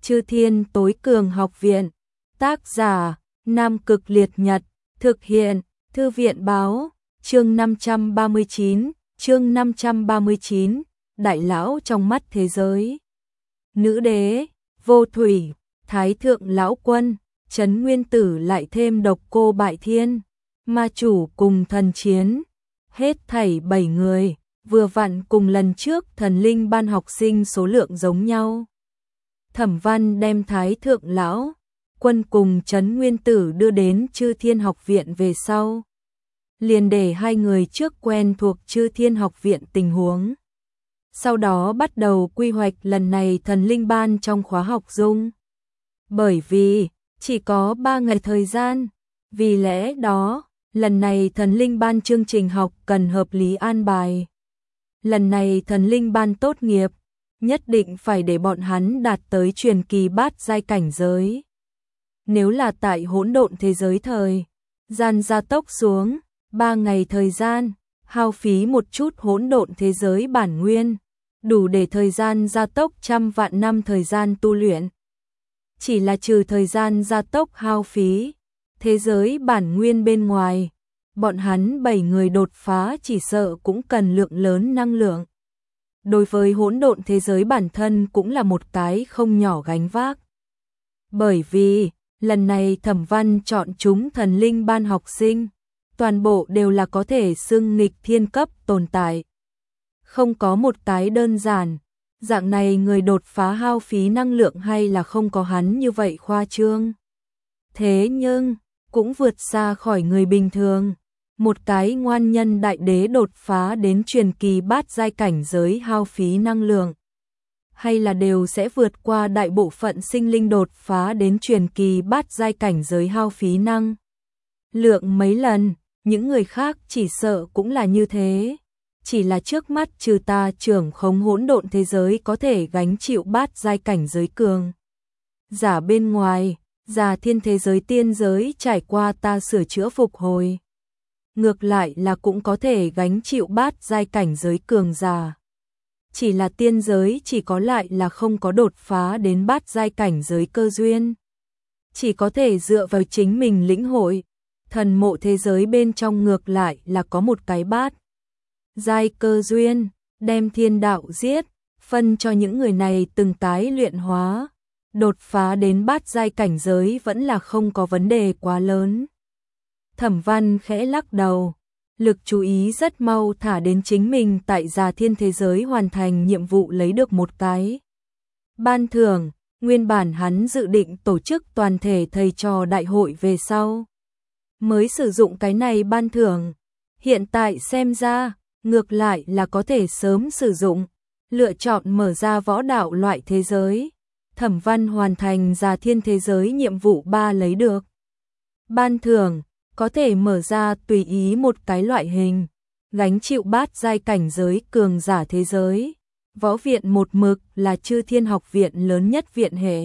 Chư Thiên Tối Cường Học Viện. Tác giả: Nam Cực Liệt Nhật. Thực hiện: Thư viện báo. Chương 539, Đại lão trong mắt thế giới. Nữ đế, Vô Thủy, Thái thượng lão quân, Trấn Nguyên Tử lại thêm Độc Cô Bại Thiên, ma chủ cùng thần chiến, hết thảy 7 người, vừa vặn cùng lần trước thần linh ban học sinh số lượng giống nhau. Thẩm Văn đem Thái thượng lão quân cùng Trấn Nguyên Tử đưa đến Chư Thiên Học Viện về sau, liền để hai người trước quen thuộc Chư Thiên Học Viện tình huống. Sau đó bắt đầu quy hoạch lần này thần linh ban trong khóa học dung. Bởi vì chỉ có 3 ngày thời gian, vì lẽ đó, lần này thần linh ban chương trình học cần hợp lý an bài. Lần này thần linh ban tốt nghiệp, nhất định phải để bọn hắn đạt tới truyền kỳ bát giai cảnh giới. Nếu là tại hỗn độn thế giới thời gian gia tốc xuống, 3 ngày thời gian, hao phí một chút hỗn độn thế giới bản nguyên, đủ để thời gian gia tốc trăm vạn năm thời gian tu luyện. Chỉ là trừ thời gian gia tốc hao phí, thế giới bản nguyên bên ngoài, bọn hắn 7 người đột phá chỉ sợ cũng cần lượng lớn năng lượng. Đối với hỗn độn thế giới bản thân cũng là một cái không nhỏ gánh vác. Bởi vì, lần này Thẩm Văn chọn chúng thần linh ban học sinh, toàn bộ đều là có thể xưng nghịch thiên cấp tồn tại. Không có một cái đơn giản, dạng này người đột phá hao phí năng lượng hay là không có hắn như vậy khoa trương. Thế nhưng, cũng vượt xa khỏi người bình thường. Một cái ngoan nhân đại đế đột phá đến truyền kỳ bát giai cảnh giới hao phí năng lượng, hay là đều sẽ vượt qua đại bộ phận sinh linh đột phá đến truyền kỳ bát giai cảnh giới hao phí năng lượng mấy lần, những người khác chỉ sợ cũng là như thế. Chỉ là trước mắt trừ ta trưởng khống hỗn độn thế giới có thể gánh chịu bát giai cảnh giới cường giả bên ngoài, già thiên thế giới tiên giới trải qua ta sửa chữa phục hồi, ngược lại là cũng có thể gánh chịu bát giai cảnh giới cường giả. Chỉ là tiên giới chỉ có lại là không có đột phá đến bát giai cảnh giới cơ duyên. Chỉ có thể dựa vào chính mình lĩnh hội. Thần mộ thế giới bên trong ngược lại là có một cái bát giai cơ duyên, đem thiên đạo giết, phân cho những người này từng cái luyện hóa. Đột phá đến bát giai cảnh giới vẫn là không có vấn đề quá lớn. Thẩm Văn khẽ lắc đầu, lực chú ý rất mau thả đến chính mình tại già thiên thế giới hoàn thành nhiệm vụ lấy được một cái ban thưởng. Nguyên bản hắn dự định tổ chức toàn thể thầy trò đại hội về sau mới sử dụng cái này ban thưởng, hiện tại xem ra ngược lại là có thể sớm sử dụng, lựa chọn mở ra võ đạo loại thế giới. Thẩm Văn hoàn thành già thiên thế giới nhiệm vụ 3 lấy được ban thưởng, có thể mở ra tùy ý một cái loại hình, gánh chịu bát giai cảnh giới cường giả thế giới. Võ viện một mực là Chư Thiên Học Viện lớn nhất viện hệ.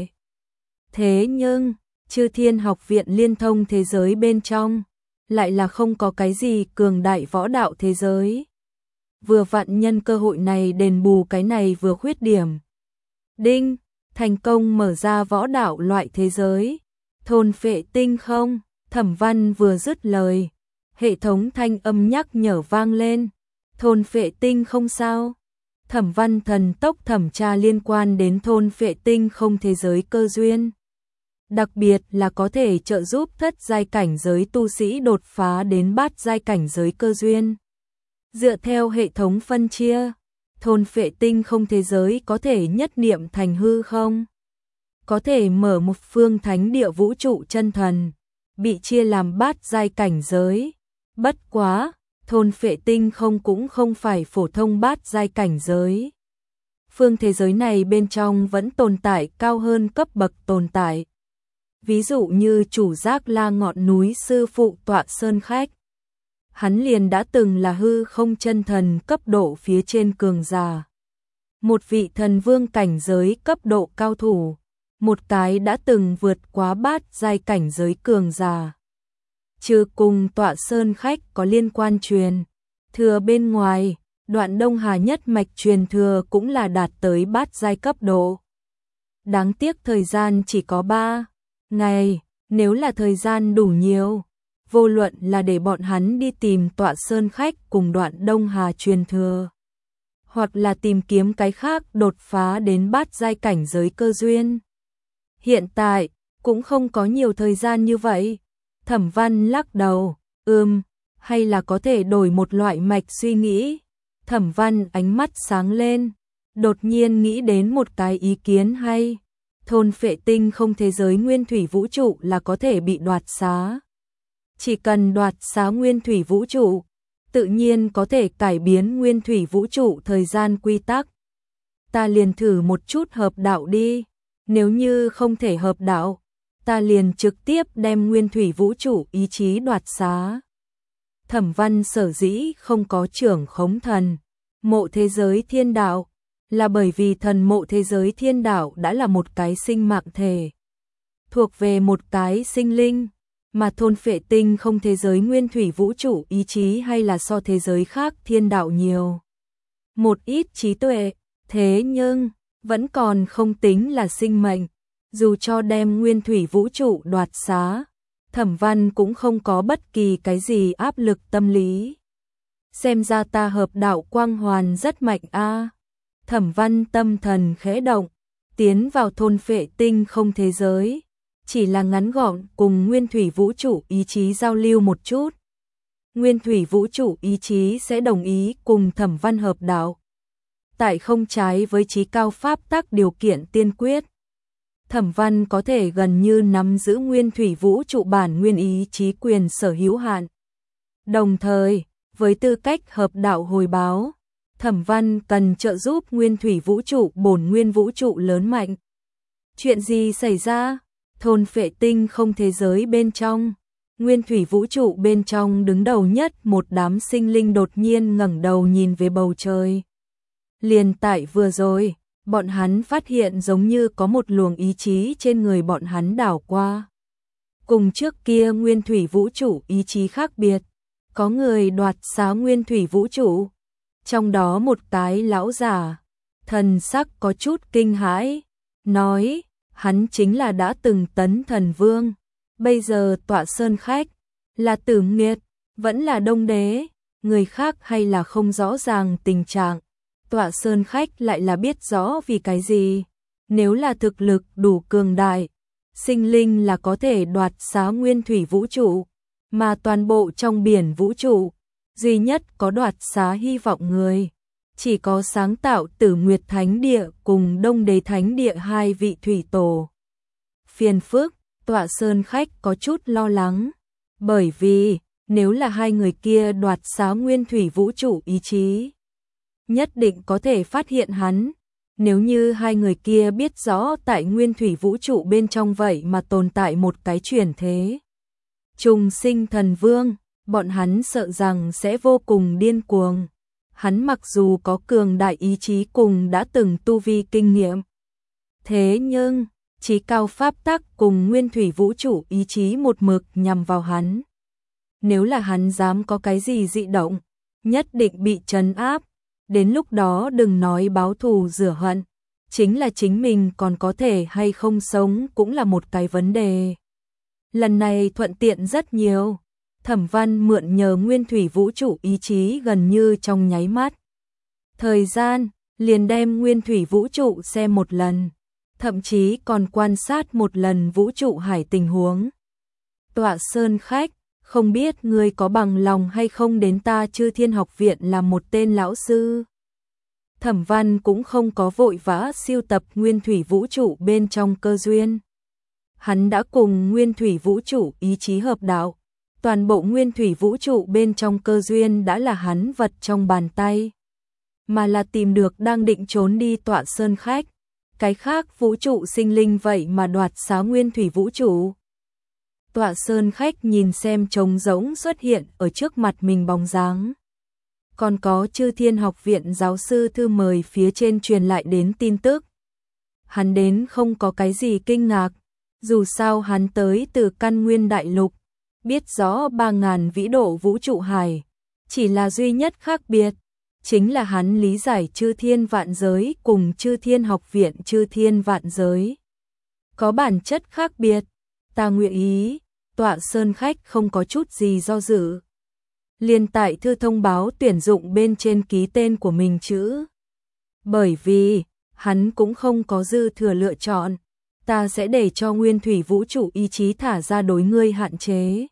Thế nhưng, Chư Thiên Học Viện liên thông thế giới bên trong, lại là không có cái gì cường đại võ đạo thế giới. Vừa vặn nhân cơ hội này đền bù cái này vừa khuyết điểm. Đinh, thành công mở ra võ đạo loại thế giới. Thôn phệ tinh không? Thẩm Văn vừa dứt lời, hệ thống thanh âm nhắc nhở vang lên. Thôn phệ tinh không sao? Thẩm Văn thần tốc thẩm tra liên quan đến thôn phệ tinh không thế giới cơ duyên. Đặc biệt là có thể trợ giúp thất giai cảnh giới tu sĩ đột phá đến bát giai cảnh giới cơ duyên. Dựa theo hệ thống phân chia, thôn phệ tinh không thế giới có thể nhất niệm thành hư không? Có thể mở một phương thánh địa vũ trụ chân thần, bị chia làm bát giai cảnh giới. Bất quá, thôn phệ tinh không cũng không phải phổ thông bát giai cảnh giới. Phương thế giới này bên trong vẫn tồn tại cao hơn cấp bậc tồn tại. Ví dụ như chủ giác La ngọn núi sư phụ tọa sơn khách. Hắn liền đã từng là hư không chân thần cấp độ phía trên cường giả. Một vị thần vương cảnh giới cấp độ cao thủ. Một cái đã từng vượt quá bát giai cảnh giới cường giả. Trừ cùng tọa sơn khách có liên quan truyền thừa bên ngoài, đoạn Đông Hà nhất mạch truyền thừa cũng là đạt tới bát giai cấp độ. Đáng tiếc thời gian chỉ có 3 ngày, nếu là thời gian đủ nhiều, vô luận là để bọn hắn đi tìm Tọa Sơn Khách cùng Đoạn Đông Hà truyền thừa, hoặc là tìm kiếm cái khác đột phá đến bát giai cảnh giới cơ duyên. Hiện tại, cũng không có nhiều thời gian như vậy. Thẩm Văn lắc đầu, hay là có thể đổi một loại mạch suy nghĩ. Thẩm Văn ánh mắt sáng lên, đột nhiên nghĩ đến một cái ý kiến hay. Thôn Phệ Tinh không thế giới nguyên thủy vũ trụ là có thể bị đoạt xá. Chỉ cần đoạt xá nguyên thủy vũ trụ, tự nhiên có thể cải biến nguyên thủy vũ trụ thời gian quy tắc. Ta liền thử một chút hợp đạo đi, nếu như không thể hợp đạo, ta liền trực tiếp đem nguyên thủy vũ trụ ý chí đoạt xá. Thẩm Văn sở dĩ không có trưởng khống thần mộ thế giới thiên đạo, là bởi vì thần mộ thế giới thiên đạo đã là một cái sinh mạng thể, thuộc về một cái sinh linh, mà thôn Phệ Tinh không thế giới nguyên thủy vũ trụ ý chí hay là so thế giới khác thiên đạo nhiều một ít trí tuệ, thế nhưng vẫn còn không tính là sinh mệnh. Dù cho đem nguyên thủy vũ trụ đoạt xá, Thẩm Văn cũng không có bất kỳ cái gì áp lực tâm lý. Xem ra ta hợp đạo quang hoàn rất mạnh a. Thẩm Văn tâm thần khẽ động, tiến vào thôn Phệ Tinh không thế giới, chỉ là ngắn gọn cùng nguyên thủy vũ trụ ý chí giao lưu một chút. Nguyên thủy vũ trụ ý chí sẽ đồng ý cùng Thẩm Văn hợp đạo. Tại không trái với chí cao pháp tắc điều kiện tiên quyết, Thẩm Văn có thể gần như nắm giữ nguyên thủy vũ trụ bản nguyên ý chí quyền sở hữu hạn. Đồng thời, với tư cách hợp đạo hồi báo, Thẩm Văn cần trợ giúp nguyên thủy vũ trụ bổn nguyên vũ trụ lớn mạnh. Chuyện gì xảy ra? Thôn Phệ Tinh không thế giới bên trong, nguyên thủy vũ trụ bên trong đứng đầu nhất một đám sinh linh đột nhiên ngẩng đầu nhìn về bầu trời. Liền tại vừa rồi, bọn hắn phát hiện giống như có một luồng ý chí trên người bọn hắn đảo qua. Cùng trước kia nguyên thủy vũ trụ ý chí khác biệt, có người đoạt xá nguyên thủy vũ trụ, trong đó một cái lão giả, thần sắc có chút kinh hãi, nói, hắn chính là đã từng tấn thần vương, bây giờ Tọa Sơn Khách, là Tử Nghiệt, vẫn là Đông Đế, người khác hay là không rõ ràng tình trạng. Tọa Sơn Khách lại là biết rõ vì cái gì, nếu là thực lực đủ cường đại, sinh linh là có thể đoạt xá nguyên thủy vũ trụ, mà toàn bộ trong biển vũ trụ, duy nhất có đoạt xá hy vọng người, chỉ có sáng tạo Tử Nguyệt Thánh Địa cùng Đông Đế Thánh Địa hai vị thủy tổ. Phiền phức, Tọa Sơn Khách có chút lo lắng, bởi vì nếu là hai người kia đoạt xá nguyên thủy vũ trụ ý chí, nhất định có thể phát hiện hắn. Nếu như hai người kia biết rõ tại nguyên thủy vũ trụ bên trong vậy mà tồn tại một cái chuyển thế trùng sinh thần vương, bọn hắn sợ rằng sẽ vô cùng điên cuồng. Hắn mặc dù có cường đại ý chí cùng đã từng tu vi kinh nghiệm, thế nhưng chí cao pháp tắc cùng nguyên thủy vũ trụ ý chí một mực nhằm vào hắn. Nếu là hắn dám có cái gì dị động, nhất định bị trấn áp. Đến lúc đó đừng nói báo thù rửa hận, chính là chính mình còn có thể hay không sống cũng là một cái vấn đề. Lần này thuận tiện rất nhiều, Thẩm Văn mượn nhờ nguyên thủy vũ trụ ý chí gần như trong nháy mắt. Thời gian, liền đem nguyên thủy vũ trụ xem một lần, thậm chí còn quan sát một lần vũ trụ hải tình huống. Tọa Sơn Khách, không biết ngươi có bằng lòng hay không đến ta Chư Thiên Học Viện làm một tên lão sư. Thẩm Văn cũng không có vội vã siêu tập nguyên thủy vũ trụ bên trong cơ duyên. Hắn đã cùng nguyên thủy vũ trụ ý chí hợp đạo, toàn bộ nguyên thủy vũ trụ bên trong cơ duyên đã là hắn vật trong bàn tay, mà là tìm được đang định trốn đi Tọa Sơn Khách. Cái khác vũ trụ sinh linh vậy mà đoạt xá nguyên thủy vũ trụ. Tọa Sơn Khách nhìn xem trống rỗng xuất hiện ở trước mặt mình bóng dáng. Còn có Chư Thiên Học Viện giáo sư thư mời phía trên truyền lại đến tin tức. Hắn đến không có cái gì kinh ngạc, dù sao hắn tới từ căn nguyên đại lục, biết rõ 3.000 vĩ độ vũ trụ hải, chỉ là duy nhất khác biệt, chính là hắn lý giải chư thiên vạn giới cùng chư thiên học viện chư thiên vạn giới. Có bản chất khác biệt, ta nguyện ý, Tọa Sơn Khách không có chút gì do dự. Liền tại thư thông báo tuyển dụng bên trên ký tên của mình chữ. Bởi vì, hắn cũng không có dư thừa lựa chọn, ta sẽ để cho nguyên thủy vũ trụ ý chí thả ra đối ngươi hạn chế.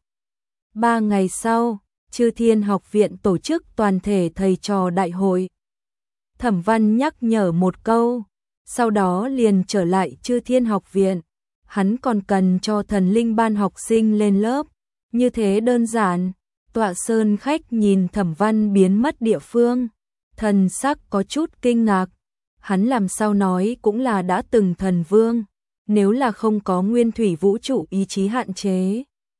3 ngày sau, chư thiên học viện tổ chức toàn thể thầy trò đại hội. Thẩm Văn nhắc nhở một câu, sau đó liền trở lại chư thiên học viện. Hắn còn cần cho thần linh ban học sinh lên lớp, như thế đơn giản. Tọa Sơn Khách nhìn Thẩm Văn biến mất địa phương, thần sắc có chút kinh ngạc. Hắn làm sao nói cũng là đã từng thần vương, nếu là không có nguyên thủy vũ trụ ý chí hạn chế,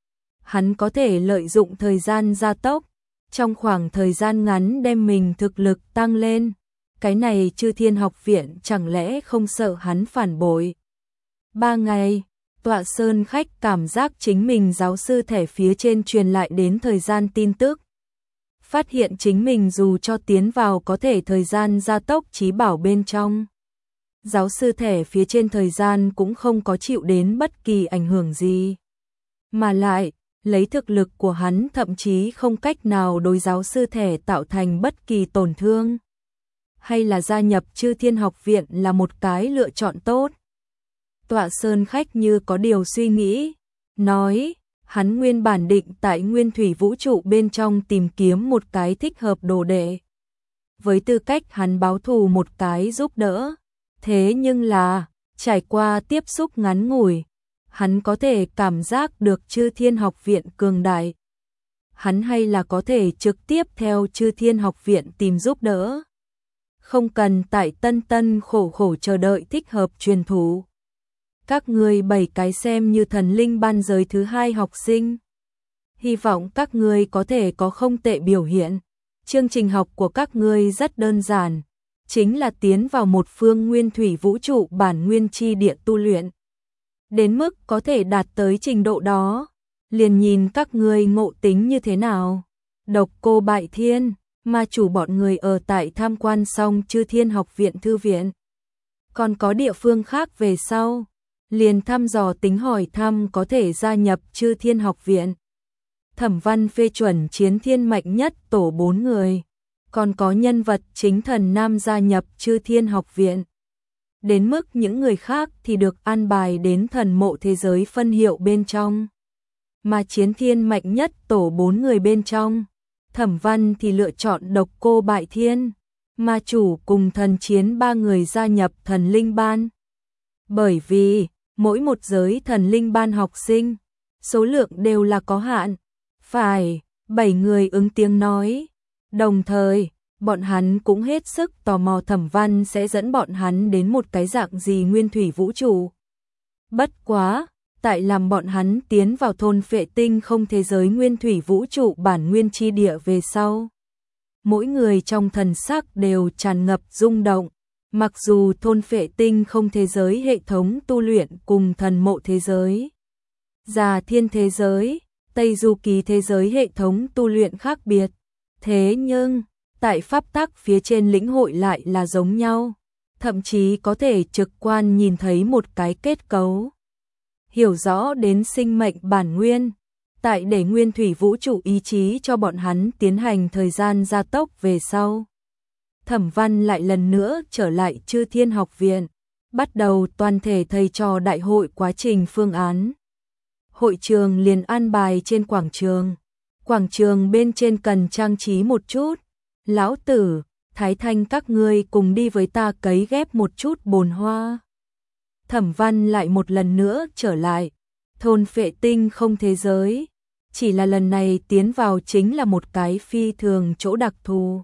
hắn có thể lợi dụng thời gian gia tốc, trong khoảng thời gian ngắn đem mình thực lực tăng lên. Cái này chư thiên học viện chẳng lẽ không sợ hắn phản bội. 3 ngày, Tọa Sơn Khách cảm giác chính mình giáo sư thẻ phía trên truyền lại đến thời gian tin tức. Phát hiện chính mình dù cho tiến vào có thể thời gian gia tốc trí bảo bên trong. Giáo sư thẻ phía trên thời gian cũng không có chịu đến bất kỳ ảnh hưởng gì. Mà lại, lấy thực lực của hắn thậm chí không cách nào đối giáo sư thẻ tạo thành bất kỳ tổn thương. Hay là gia nhập chư thiên học viện là một cái lựa chọn tốt. Tọa Sơn Khách như có điều suy nghĩ, nói, hắn nguyên bản định tại nguyên thủy vũ trụ bên trong tìm kiếm một cái thích hợp đồ đệ. Với tư cách hắn báo thù một cái giúp đỡ, thế nhưng là, trải qua tiếp xúc ngắn ngủi, hắn có thể cảm giác được chư thiên học viện cường đại. Hắn hay là có thể trực tiếp theo chư thiên học viện tìm giúp đỡ. Không cần tại tân tân khổ khổ chờ đợi thích hợp truyền thủ. Các ngươi 7 cái xem như thần linh ban giới thứ 2 học sinh. Hy vọng các ngươi có thể có không tệ biểu hiện. Chương trình học của các ngươi rất đơn giản, chính là tiến vào một phương nguyên thủy vũ trụ bản nguyên chi địa tu luyện. Đến mức có thể đạt tới trình độ đó, liền nhìn các ngươi ngộ tính như thế nào. Độc Cô Bại Thiên, ma chủ bọn người ở tại tham quan xong chư thiên học viện thư viện. Còn có địa phương khác về sau, liền thăm dò tính hỏi thăm có thể gia nhập chư thiên học viện. Thẩm Văn phê chuẩn chiến thiên mạnh nhất tổ 4 người, còn có nhân vật chính thần nam gia nhập chư thiên học viện. Đến mức những người khác thì được an bài đến thần mộ thế giới phân hiệu bên trong. Mà chiến thiên mạnh nhất tổ 4 người bên trong, Thẩm Văn thì lựa chọn Độc Cô Bại Thiên, ma chủ cùng thần chiến 3 người gia nhập thần linh ban. Bởi vì, mỗi một giới thần linh ban học sinh, số lượng đều là có hạn. Phải, 7 người ứng tiếng nói. Đồng thời, bọn hắn cũng hết sức tò mò Thẩm Văn sẽ dẫn bọn hắn đến một cái dạng gì nguyên thủy vũ trụ. Bất quá, tại làm bọn hắn tiến vào thôn phệ tinh không thế giới nguyên thủy vũ trụ bản nguyên chi địa về sau. Mỗi người trong thần sắc đều tràn ngập rung động, mặc dù thôn phệ tinh không thế giới hệ thống tu luyện cùng thần mộ thế giới, Già Thiên thế giới, Tây Du Ký thế giới hệ thống tu luyện khác biệt. Thế nhưng, tại pháp tắc phía trên lĩnh hội lại là giống nhau, thậm chí có thể trực quan nhìn thấy một cái kết cấu. Hiểu rõ đến sinh mệnh bản nguyên, tại để nguyên thủy vũ trụ ý chí cho bọn hắn tiến hành thời gian gia tốc về sau. Thẩm Văn lại lần nữa trở lại chư thiên học viện, bắt đầu toàn thể thầy trò đại hội quá trình phương án. Hội trường liền an bài trên quảng trường. Quảng trường bên trên cần trang trí một chút. Lão Tử, Thái Thanh các ngươi cùng đi với ta cấy ghép một chút bồn hoa. Thẩm Văn lại một lần nữa trở lại. Thôn phệ tinh không thế giới. Chỉ là lần này tiến vào chính là một cái phi thường chỗ đặc thù.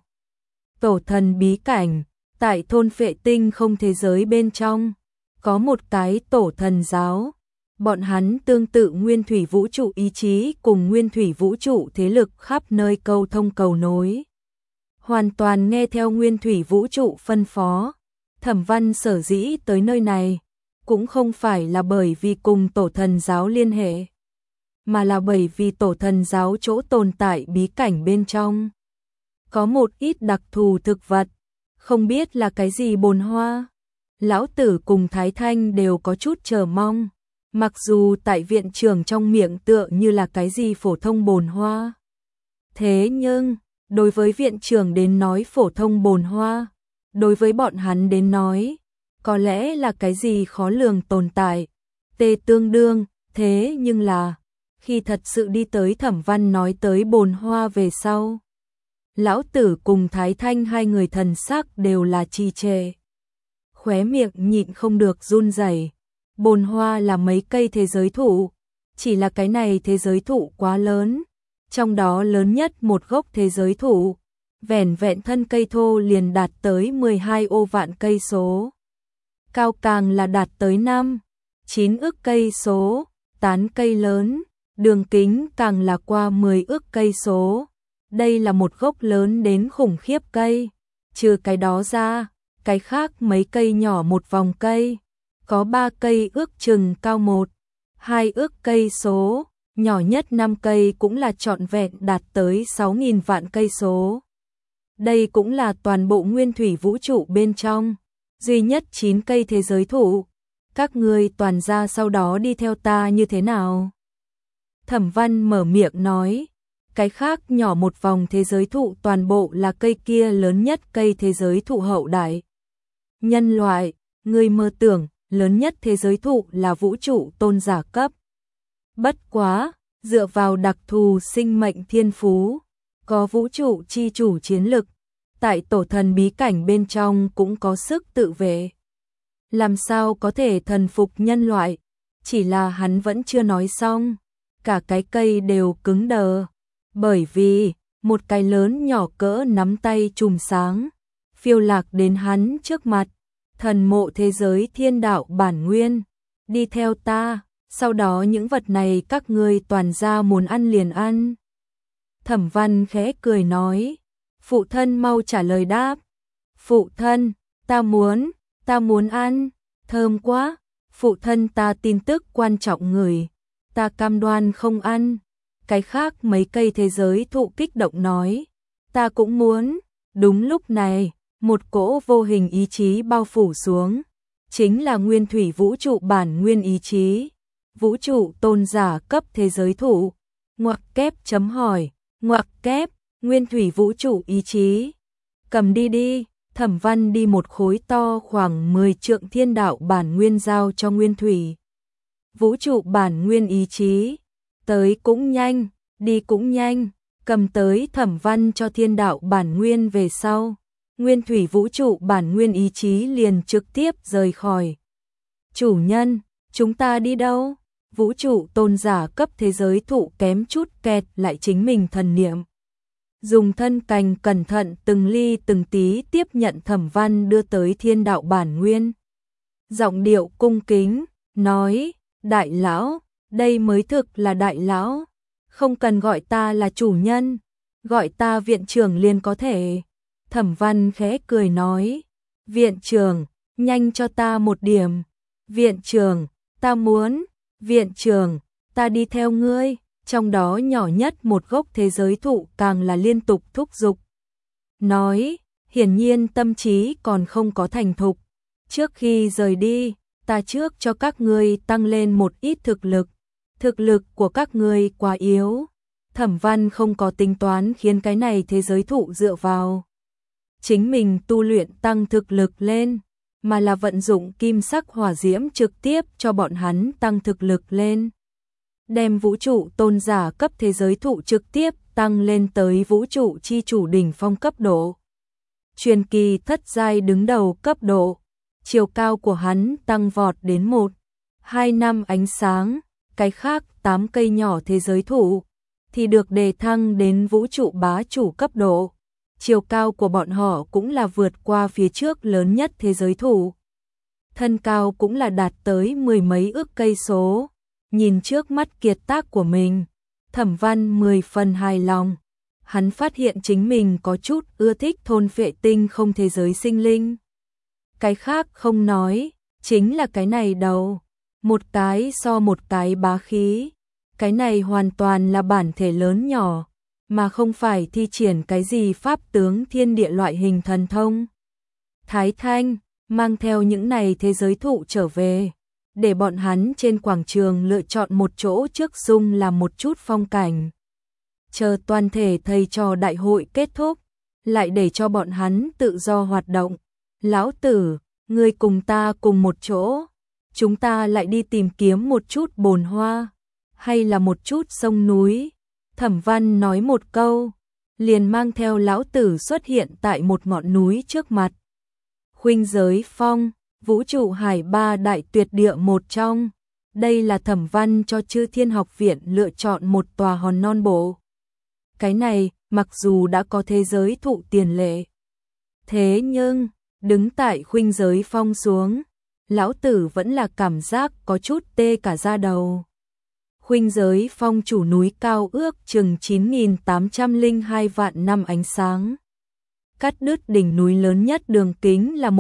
Tổ thần bí cảnh, tại thôn phệ tinh không thế giới bên trong, có một cái tổ thần giáo. Bọn hắn tương tự nguyên thủy vũ trụ ý chí cùng nguyên thủy vũ trụ thế lực khắp nơi câu thông cầu nối. Hoàn toàn nghe theo nguyên thủy vũ trụ phân phó. Thẩm Văn sở dĩ tới nơi này, cũng không phải là bởi vì cùng tổ thần giáo liên hệ, mà là bởi vì tổ thần giáo chỗ tồn tại bí cảnh bên trong. có một ít đặc thù thực vật, không biết là cái gì bồn hoa. Lão Tử cùng Thái Thanh đều có chút chờ mong, mặc dù tại viện trưởng trong miệng tựa như là cái gì phổ thông bồn hoa. Thế nhưng, đối với viện trưởng đến nói phổ thông bồn hoa, đối với bọn hắn đến nói, có lẽ là cái gì khó lường tồn tại, tê tương đương, thế nhưng là, khi thật sự đi tới Thẩm Văn nói tới bồn hoa về sau. Lão Tử cùng Thái Thanh hai người thần sắc đều là trì trệ. Khóe miệng nhịn không được run rẩy. Bồn hoa là mấy cây thế giới thụ, chỉ là cái này thế giới thụ quá lớn, trong đó lớn nhất một gốc thế giới thụ, vẻn vẹn thân cây thô liền đạt tới 12 ô vạn cây số. Cao càng là đạt tới 9 ức cây số, tán cây lớn, đường kính càng là qua 10 ức cây số. Đây là một gốc lớn đến khủng khiếp cây. Trừ cái đó ra, cái khác mấy cây nhỏ một vòng cây. Có 3 cây ước chừng cao 2 ức cây số, nhỏ nhất 5 cây cũng là trọn vẹn đạt tới 6.000 vạn cây số. Đây cũng là toàn bộ nguyên thủy vũ trụ bên trong, duy nhất 9 cây thế giới thụ. Các ngươi toàn ra sau đó đi theo ta như thế nào? Thẩm Văn mở miệng nói, cái khác nhỏ một vòng thế giới thụ toàn bộ là cây kia lớn nhất cây thế giới thụ hậu đại. Nhân loại, ngươi mơ tưởng, lớn nhất thế giới thụ là vũ trụ tôn giả cấp. Bất quá, dựa vào đặc thù sinh mệnh thiên phú, có vũ trụ chi chủ chiến lực, tại tổ thần bí cảnh bên trong cũng có sức tự vệ. Làm sao có thể thần phục nhân loại, chỉ là hắn vẫn chưa nói xong, cả cái cây đều cứng đờ, bởi vì một cái lớn nhỏ cỡ nắm tay chùm sáng, phiêu lạc đến hắn trước mặt, thần mộ thế giới thiên đạo bản nguyên, đi theo ta, sau đó những vật này các ngươi toàn ra muốn ăn liền ăn. Thẩm Văn khẽ cười nói, phụ thân mau trả lời đáp, phụ thân, ta muốn ăn, thơm quá, phụ thân ta tin tức quan trọng người, ta cam đoan không ăn. Cái khác mấy cây thế giới thụ kích động nói, ta cũng muốn. Đúng lúc này, một cỗ vô hình ý chí bao phủ xuống, chính là nguyên thủy vũ trụ bản nguyên ý chí, vũ trụ tôn giả cấp thế giới thụ, ngoặc kép chấm hỏi, ngoặc kép, nguyên thủy vũ trụ ý chí. Cầm đi đi, Thẩm Văn đi một khối to khoảng 10 trượng thiên đạo bản nguyên giao cho nguyên thủy. Vũ trụ bản nguyên ý chí, tới cũng nhanh, đi cũng nhanh, cầm tới Thẩm Văn cho thiên đạo bản nguyên về sau. Nguyên thủy vũ trụ bản nguyên ý chí liền trực tiếp rời khỏi. Chủ nhân, chúng ta đi đâu? Vũ trụ tôn giả cấp thế giới thụ kém chút kẹt lại chính mình thần niệm. Dùng thân cành cẩn thận từng ly từng tí tiếp nhận Thẩm Văn đưa tới thiên đạo bản nguyên. Giọng điệu cung kính, nói, đại lão, đây mới thực là đại lão, không cần gọi ta là chủ nhân, gọi ta viện trưởng liền có thể. Thẩm Văn khẽ cười nói, viện trưởng, nhanh cho ta một điểm, viện trưởng, ta muốn, viện trưởng, ta đi theo ngươi, trong đó nhỏ nhất một gốc thế giới thụ càng là liên tục thúc giục. Nói, hiển nhiên tâm trí còn không có thành thục, trước khi rời đi, ta trước cho các ngươi tăng lên một ít thực lực của các ngươi quá yếu. Thẩm Văn không có tính toán khiến cái này thế giới thụ dựa vào chính mình tu luyện tăng thực lực lên, mà là vận dụng kim sắc hỏa diễm trực tiếp cho bọn hắn tăng thực lực lên. Đem vũ trụ tôn giả cấp thế giới thụ trực tiếp tăng lên tới vũ trụ chi chủ đỉnh phong cấp độ. Truyền kỳ thất giai đứng đầu cấp độ, chiều cao của hắn tăng vọt đến 1-2 năm ánh sáng, cái khác 8 cây nhỏ thế giới thụ thì được đề thăng đến vũ trụ bá chủ cấp độ. Chiều cao của bọn họ cũng là vượt qua phía trước lớn nhất thế giới thụ. Thân cao cũng là đạt tới 10 mấy ức cây số. Nhìn trước mắt kiệt tác của mình, Thẩm Văn 10 phần hài lòng. Hắn phát hiện chính mình có chút ưa thích thôn phệ tinh không thế giới sinh linh. Cái khác không nói, chính là cái này đầu. Một cái so một cái bá khí. Cái này hoàn toàn là bản thể lớn nhỏ. mà không phải thi triển cái gì pháp tướng thiên địa loại hình thần thông. Thái Thanh mang theo những này thế giới thụ trở về, để bọn hắn trên quảng trường lựa chọn một chỗ trước dung làm một chút phong cảnh. Chờ toàn thể thầy trò đại hội kết thúc, lại để cho bọn hắn tự do hoạt động. Lão tử, ngươi cùng ta cùng một chỗ, chúng ta lại đi tìm kiếm một chút bồn hoa, hay là một chút sông núi. Thẩm Văn nói một câu, liền mang theo lão tử xuất hiện tại một ngọn núi trước mặt. Khuynh Giới Phong, vũ trụ hải ba đại tuyệt địa một trong. Đây là Thẩm Văn cho Chư Thiên Học Viện lựa chọn một tòa hòn non bộ. Cái này, mặc dù đã có thế giới thụ tiền lệ, thế nhưng, đứng tại Khuynh Giới Phong xuống, lão tử vẫn là cảm giác có chút tê cả da đầu. Khuynh Giới Phong chủ núi cao ước chừng 9.802 vạn năm ánh sáng. Cắt đứt đỉnh núi lớn nhất đường kính là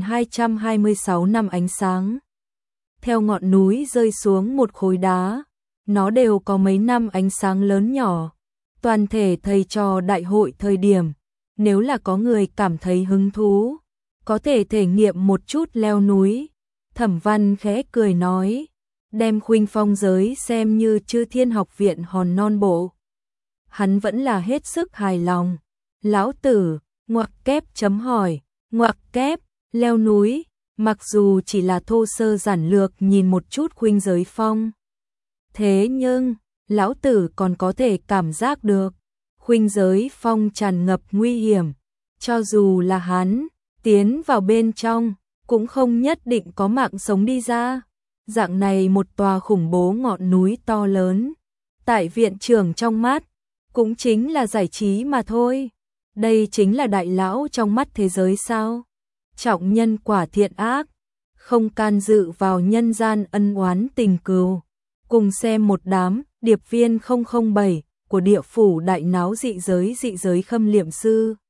1.226 năm ánh sáng. Theo ngọn núi rơi xuống một khối đá, nó đều có mấy năm ánh sáng lớn nhỏ. Toàn thể thầy trò đại hội thời điểm, nếu là có người cảm thấy hứng thú, có thể thể nghiệm một chút leo núi. Thẩm Văn khẽ cười nói, đem Khuynh Phong giới xem như Chư Thiên Học Viện hòn non bộ. Hắn vẫn là hết sức hài lòng. Lão tử, ngoặc kép chấm hỏi, ngoặc kép, leo núi, mặc dù chỉ là thô sơ giản lược nhìn một chút Khuynh Giới Phong. Thế nhưng, lão tử còn có thể cảm giác được, Khuynh Giới Phong tràn ngập nguy hiểm, cho dù là hắn tiến vào bên trong, cũng không nhất định có mạng sống đi ra. Dạng này một tòa khủng bố ngọn núi to lớn, tại viện trưởng trong mắt, cũng chính là giải trí mà thôi. Đây chính là đại lão trong mắt thế giới sao? Trọng nhân quả thiện ác, không can dự vào nhân gian ân oán tình cừu. Cùng xem một đám điệp viên 007 của địa phủ đại náo dị giới khâm liệm sư.